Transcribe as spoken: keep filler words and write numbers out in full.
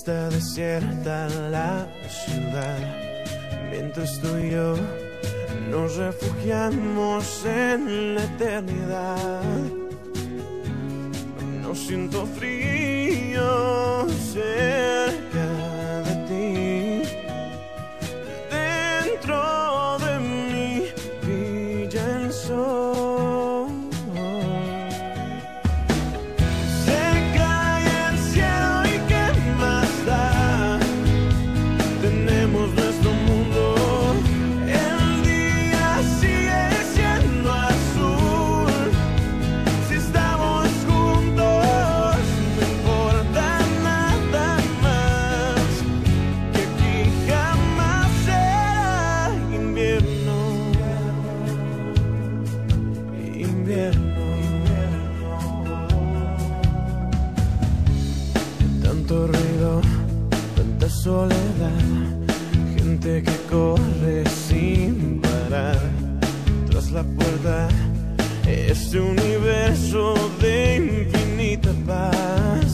está desierta la ciudad, mientras tú y yo nos refugiamos en la eternidad. No siento frío cerca de ti, dentro de mí brilla el sol. Se cae el cielo y qué más da, tenemos nuestro mundo. El día sigue siendo azul, si estamos juntos no importa nada más, que aquí jamás será invierno, invierno. Tanto ruido, tanta soledad, gente que corre sin parar, tras la puerta este universo de infinita paz.